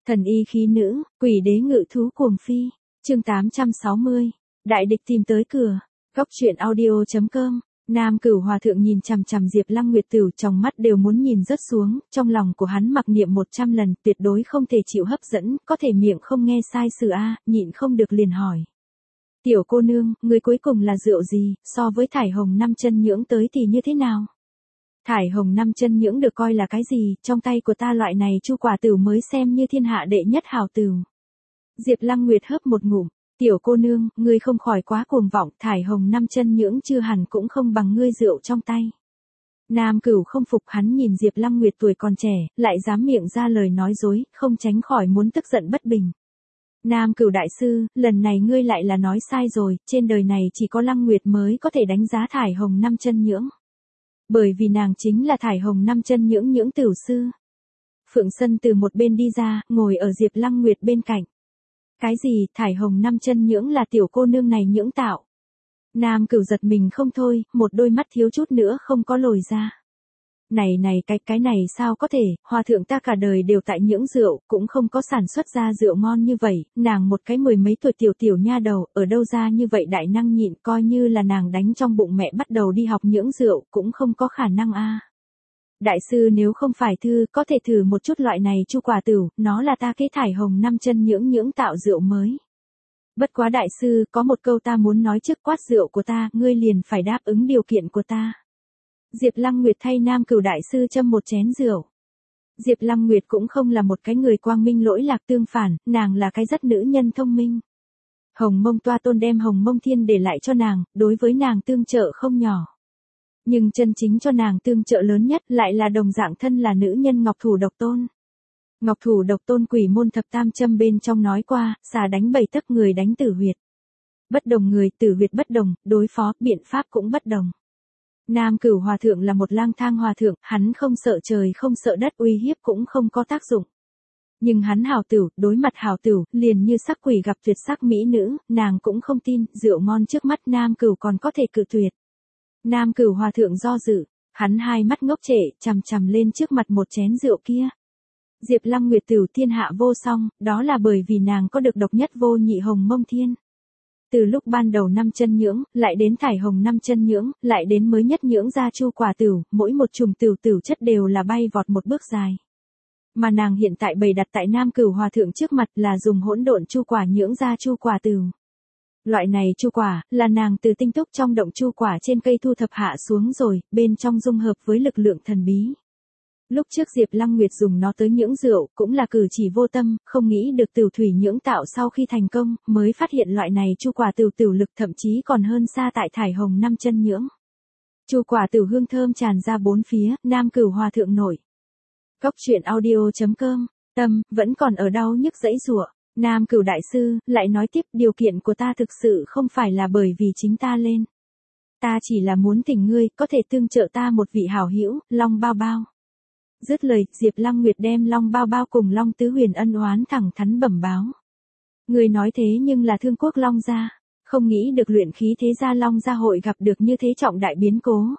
Thần y khí nữ, quỷ đế ngự thú cuồng phi. Chương 860. Đại địch tìm tới cửa. Góc truyện audio.com. Nam Cửu Hòa thượng nhìn chằm chằm Diệp Lăng Nguyệt Tử, trong mắt đều muốn nhìn rớt xuống, trong lòng của hắn mặc niệm 100 lần, tuyệt đối không thể chịu hấp dẫn, có thể miệng không nghe sai sự a, nhịn không được liền hỏi. Tiểu cô nương, người cuối cùng là rượu gì, so với thải hồng 5 chân nhưỡng tới thì như thế nào? Thải hồng 5 chân nhưỡng được coi là cái gì, trong tay của ta loại này chu quả tửu mới xem như thiên hạ đệ nhất hảo tửu. Diệp Lăng Nguyệt hớp một ngụm, tiểu cô nương, ngươi không khỏi quá cuồng vọng, thải hồng 5 chân nhưỡng chưa hẳn cũng không bằng ngươi rượu trong tay. Nam Cửu không phục, hắn nhìn Diệp Lăng Nguyệt tuổi còn trẻ, lại dám miệng ra lời nói dối, không tránh khỏi muốn tức giận bất bình. Nam Cửu đại sư, lần này ngươi lại là nói sai rồi, trên đời này chỉ có Lăng Nguyệt mới có thể đánh giá thải hồng 5 chân nhưỡng. Bởi vì nàng chính là thải hồng 5 chân nhưỡng nhưỡng tửu sư. Phượng Sân từ một bên đi ra, ngồi ở Diệp Lăng Nguyệt bên cạnh. Cái gì, thải hồng 5 chân nhưỡng là tiểu cô nương này nhưỡng tạo? Nam Cửu giật mình không thôi, một đôi mắt thiếu chút nữa không có lồi ra. Này, cái này sao có thể, hòa thượng ta cả đời đều tại nhưỡng rượu, cũng không có sản xuất ra rượu ngon như vậy, nàng một cái 10 mấy tuổi tiểu nha đầu, ở đâu ra như vậy đại năng nhịn, coi như là nàng đánh trong bụng mẹ bắt đầu đi học nhưỡng rượu, cũng không có khả năng a. Đại sư nếu không phải thư, có thể thử một chút loại này chu quả tửu, nó là ta cái thải hồng 5 chân nhưỡng tạo rượu mới. Bất quá đại sư, có một câu ta muốn nói trước quát rượu của ta, ngươi liền phải đáp ứng điều kiện của ta. Diệp Lăng Nguyệt thay Nam Cửu đại sư châm một chén rượu. Diệp Lăng Nguyệt cũng không là một cái người quang minh lỗi lạc, tương phản, nàng là cái rất nữ nhân thông minh. Hồng Mông Toa Tôn đem Hồng Mông Thiên để lại cho nàng, đối với nàng tương trợ không nhỏ. Nhưng chân chính cho nàng tương trợ lớn nhất lại là đồng dạng thân là nữ nhân Ngọc Thủ Độc Tôn. Ngọc Thủ Độc Tôn quỷ môn thập tam châm bên trong nói qua, xà đánh 7 tấc người đánh tử huyệt. Bất đồng người, tử huyệt bất đồng, đối phó, biện pháp cũng bất đồng. Nam Cửu Hòa thượng là một lang thang hòa thượng, hắn không sợ trời không sợ đất, uy hiếp cũng không có tác dụng. Nhưng hắn hảo tửu, đối mặt hảo tửu, liền như sắc quỷ gặp tuyệt sắc mỹ nữ, nàng cũng không tin, rượu ngon trước mắt Nam Cửu còn có thể cự tuyệt. Nam Cửu Hòa thượng do dự, hắn hai mắt ngốc trệ, chằm chằm lên trước mặt một chén rượu kia. Diệp Lăng Nguyệt Tửu thiên hạ vô song, đó là bởi vì nàng có được độc nhất vô nhị Hồng Mông Thiên. Từ lúc ban đầu 5 chân nhưỡng, lại đến thải hồng 5 chân nhưỡng, lại đến mới nhất nhưỡng ra chu quả tửu, mỗi một chùm tửu chất đều là bay vọt một bước dài. Mà nàng hiện tại bày đặt tại Nam Cửu Hòa thượng trước mặt là dùng hỗn độn chu quả nhưỡng ra chu quả tửu. Loại này chu quả, là nàng từ tinh túc trong động chu quả trên cây thu thập hạ xuống rồi, bên trong dung hợp với lực lượng thần bí. Lúc trước Diệp Lăng Nguyệt dùng nó tới nhưỡng rượu, cũng là cử chỉ vô tâm, không nghĩ được tửu thủy nhưỡng tạo sau khi thành công, mới phát hiện loại này chu quả tửu lực thậm chí còn hơn xa tại thải hồng 5 chân nhưỡng. Chu quả tửu hương thơm tràn ra bốn phía, Nam Cửu Hòa thượng nổi. Góc truyện audio.com, tâm, vẫn còn ở đau nhức dãy giụa. Nam Cửu đại sư, lại nói tiếp, điều kiện của ta thực sự không phải là bởi vì chính ta lên. Ta chỉ là muốn thỉnh ngươi, có thể tương trợ ta một vị hảo hữu, Long Bao Bao. Dứt lời, Diệp Lăng Nguyệt đem Long Bao Bao cùng Long Tứ Huyền ân oán thẳng thắn bẩm báo. Người nói thế nhưng là Thương Quốc Long gia, không nghĩ được luyện khí thế gia Long gia hội gặp được như thế trọng đại biến cố.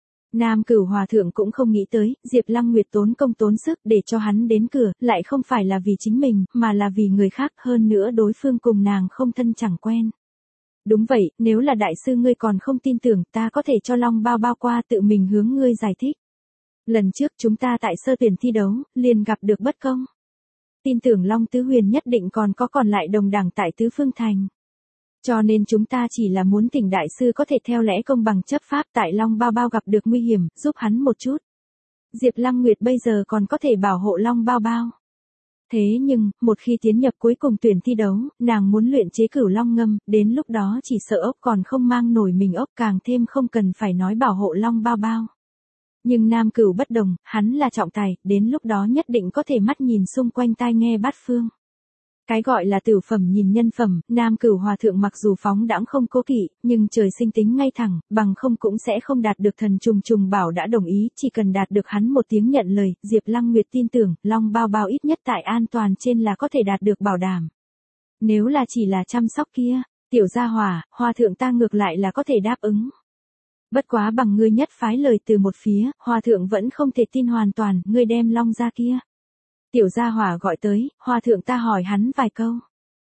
Nam Cửu Hòa thượng cũng không nghĩ tới, Diệp Lăng Nguyệt tốn công tốn sức để cho hắn đến cửa, lại không phải là vì chính mình, mà là vì người khác, hơn nữa đối phương cùng nàng không thân chẳng quen. Đúng vậy, nếu là đại sư ngươi còn không tin tưởng, ta có thể cho Long Bao Bao qua tự mình hướng ngươi giải thích. Lần trước chúng ta tại sơ tuyển thi đấu, liền gặp được bất công. Tin tưởng Long Tứ Huyền nhất định còn lại đồng đẳng tại Tứ Phương Thành. Cho nên chúng ta chỉ là muốn thỉnh đại sư có thể theo lẽ công bằng chấp pháp tại Long Bao Bao gặp được nguy hiểm, giúp hắn một chút. Diệp Lăng Nguyệt bây giờ còn có thể bảo hộ Long Bao Bao. Thế nhưng, một khi tiến nhập cuối cùng tuyển thi đấu, nàng muốn luyện chế Cửu Long ngâm, đến lúc đó chỉ sợ ốc còn không mang nổi mình ốc, càng thêm không cần phải nói bảo hộ Long Bao Bao. Nhưng Nam Cửu bất đồng, hắn là trọng tài, đến lúc đó nhất định có thể mắt nhìn xung quanh tai nghe bát phương. Cái gọi là tửu phẩm nhìn nhân phẩm, Nam Cửu Hòa thượng mặc dù phóng đãng không cố kỵ, nhưng trời sinh tính ngay thẳng, bằng không cũng sẽ không đạt được thần trùng bảo đã đồng ý, chỉ cần đạt được hắn một tiếng nhận lời, Diệp Lăng Nguyệt tin tưởng, Long Bao Bao ít nhất tại an toàn trên là có thể đạt được bảo đảm. Nếu là chỉ là chăm sóc kia, tiểu gia hòa thượng ta ngược lại là có thể đáp ứng. Bất quá bằng ngươi nhất phái lời từ một phía, hòa thượng vẫn không thể tin hoàn toàn, ngươi đem Long ra kia. Tiểu gia hỏa gọi tới, Hòa thượng ta hỏi hắn vài câu.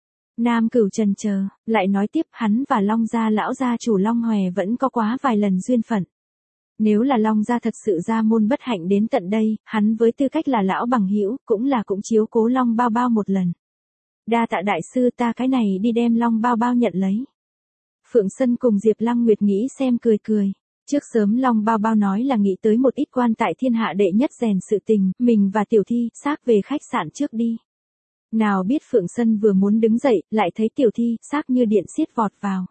Nam Cửu chần chờ, lại nói tiếp hắn và Long gia lão gia chủ Long Hòe vẫn có quá vài lần duyên phận. Nếu là Long gia thật sự ra môn bất hạnh đến tận đây, hắn với tư cách là lão bằng hữu cũng chiếu cố Long Bao Bao một lần. Đa tạ đại sư, ta cái này đi đem Long Bao Bao nhận lấy. Phượng Sân cùng Diệp Lăng Nguyệt nghĩ xem cười cười. Trước sớm Long Bao Bao nói là nghĩ tới một ít quan tại thiên hạ đệ nhất rèn sự tình, mình và Tiểu Thi xác về khách sạn trước đi. Nào biết Phượng Sân vừa muốn đứng dậy, lại thấy Tiểu Thi xác như điện xiết vọt vào.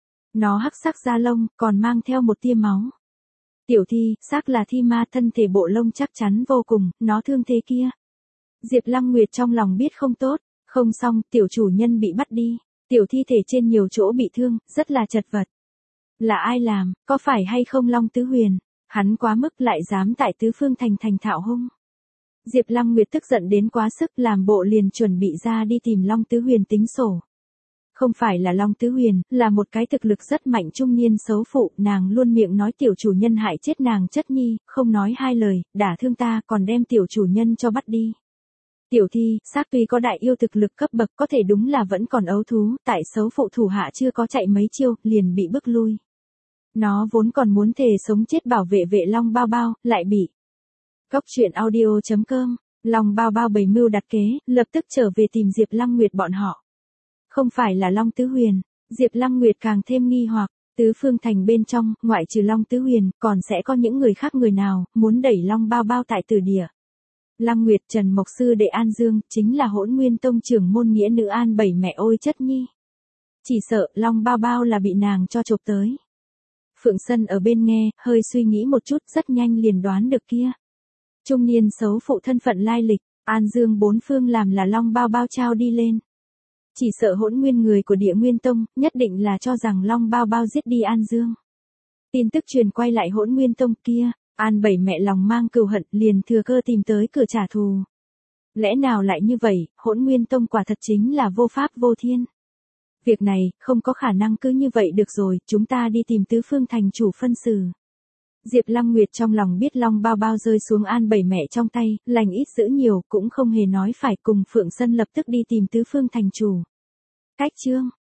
Nó hắc sắc da lông, còn mang theo một tia máu. Tiểu Thi, xác là thi ma, thân thể bộ lông chắc chắn vô cùng, nó thương thế kia. Diệp Lăng Nguyệt trong lòng biết không tốt, không xong, tiểu chủ nhân bị bắt đi. Tiểu thi thể trên nhiều chỗ bị thương, rất là chật vật. Là ai làm, có phải hay không Long Tứ Huyền? Hắn quá mức lại dám tại Tứ Phương Thành thành thạo hung. Diệp Lăng Nguyệt tức giận đến quá sức, làm bộ liền chuẩn bị ra đi tìm Long Tứ Huyền tính sổ. Không phải là Long Tứ Huyền, là một cái thực lực rất mạnh trung niên xấu phụ, nàng luôn miệng nói tiểu chủ nhân hại chết nàng chất nhi, không nói hai lời, đả thương ta còn đem tiểu chủ nhân cho bắt đi. Tiểu thi, xác tuy có đại yêu thực lực cấp bậc có thể đúng là vẫn còn ấu thú, tại xấu phụ thủ hạ chưa có chạy mấy chiêu, liền bị bức lui. Nó vốn còn muốn thề sống chết bảo vệ Long Bao Bao, lại bị. Cóc truyện audio.com, Long Bao Bao bày mưu đặt kế, lập tức trở về tìm Diệp Lăng Nguyệt bọn họ. Không phải là Long Tứ Huyền, Diệp Lăng Nguyệt càng thêm nghi hoặc, Tứ Phương Thành bên trong, ngoại trừ Long Tứ Huyền, còn sẽ có những người khác người nào, muốn đẩy Long Bao Bao tại Tử Địa. Lăng Nguyệt Trần Mộc Sư Đệ An Dương, chính là Hỗn Nguyên Tông trưởng môn nghĩa nữ An Bảy mẹ ôi chất nhi. Chỉ sợ Long Bao Bao là bị nàng cho chộp tới. Phượng Sân ở bên nghe, hơi suy nghĩ một chút, rất nhanh liền đoán được kia. Trung niên xấu phụ thân phận lai lịch, An Dương bốn phương làm là Long Bao Bao trao đi lên. Chỉ sợ Hỗn Nguyên người của Địa Nguyên Tông, nhất định là cho rằng Long Bao Bao giết đi An Dương. Tin tức truyền quay lại Hỗn Nguyên Tông kia. An Bảy mẹ lòng mang cừu hận liền thừa cơ tìm tới cửa trả thù. Lẽ nào lại như vậy, Hỗn Nguyên Tông quả thật chính là vô pháp vô thiên. Việc này, không có khả năng cứ như vậy được rồi, chúng ta đi tìm Tứ Phương Thành chủ phân xử. Diệp Lăng Nguyệt trong lòng biết Long Bao Bao rơi xuống An Bảy mẹ trong tay, lành ít dữ nhiều, cũng không hề nói phải cùng Phượng Sân lập tức đi tìm Tứ Phương Thành chủ. Cách chương